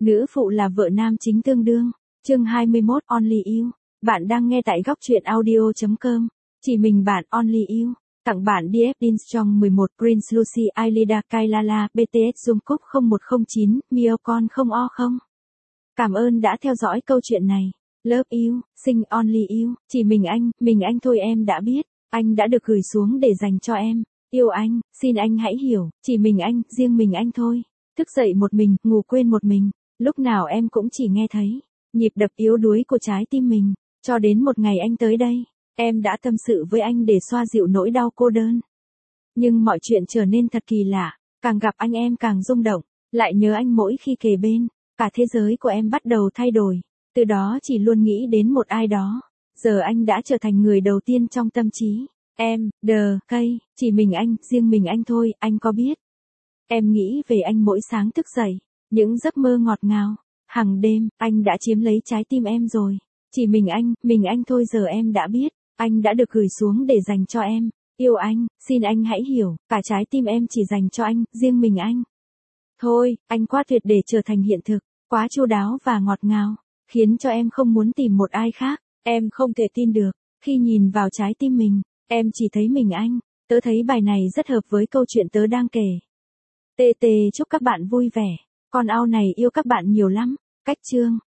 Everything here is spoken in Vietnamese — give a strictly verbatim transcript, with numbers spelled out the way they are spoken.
Nữ phụ là vợ nam chính tương đương. Chương hai mươi mốt Only You. Bạn đang nghe tại góc truyện audio chấm com. Chỉ mình bạn Only You. Tặng bạn đê ép Dinstrong mười một, Prince Lucy, Ailida, Kailala, bê tê ét Jungkook không một không chín, Myocon không o không. Cảm ơn đã theo dõi câu chuyện này. Love you, sing Only You. Chỉ mình anh, mình anh thôi em đã biết. Anh đã được gửi xuống để dành cho em. Yêu anh, xin anh hãy hiểu. Chỉ mình anh, riêng mình anh thôi. Thức dậy một mình, ngủ quên một mình. Lúc nào em cũng chỉ nghe thấy nhịp đập yếu đuối của trái tim mình. Cho đến một ngày anh tới đây, em đã tâm sự với anh để xoa dịu nỗi đau cô đơn. Nhưng mọi chuyện trở nên thật kỳ lạ. Càng gặp anh em càng rung động. Lại nhớ anh mỗi khi kề bên. Cả thế giới của em bắt đầu thay đổi. Từ đó chỉ luôn nghĩ đến một ai đó. Giờ anh đã trở thành người đầu tiên trong tâm trí. Em, đờ, cây, chỉ mình anh, riêng mình anh thôi, anh có biết. Em nghĩ về anh mỗi sáng thức dậy. Những giấc mơ ngọt ngào. Hằng đêm, anh đã chiếm lấy trái tim em rồi. Chỉ mình anh, mình anh thôi giờ em đã biết. Anh đã được gửi xuống để dành cho em. Yêu anh, xin anh hãy hiểu. Cả trái tim em chỉ dành cho anh, riêng mình anh. Thôi, anh quá tuyệt để trở thành hiện thực. Quá chu đáo và ngọt ngào. Khiến cho em không muốn tìm một ai khác. Em không thể tin được. Khi nhìn vào trái tim mình, em chỉ thấy mình anh. Tớ thấy bài này rất hợp với câu chuyện tớ đang kể. tê tê chúc các bạn vui vẻ. Con ao này yêu các bạn nhiều lắm. Cách chương.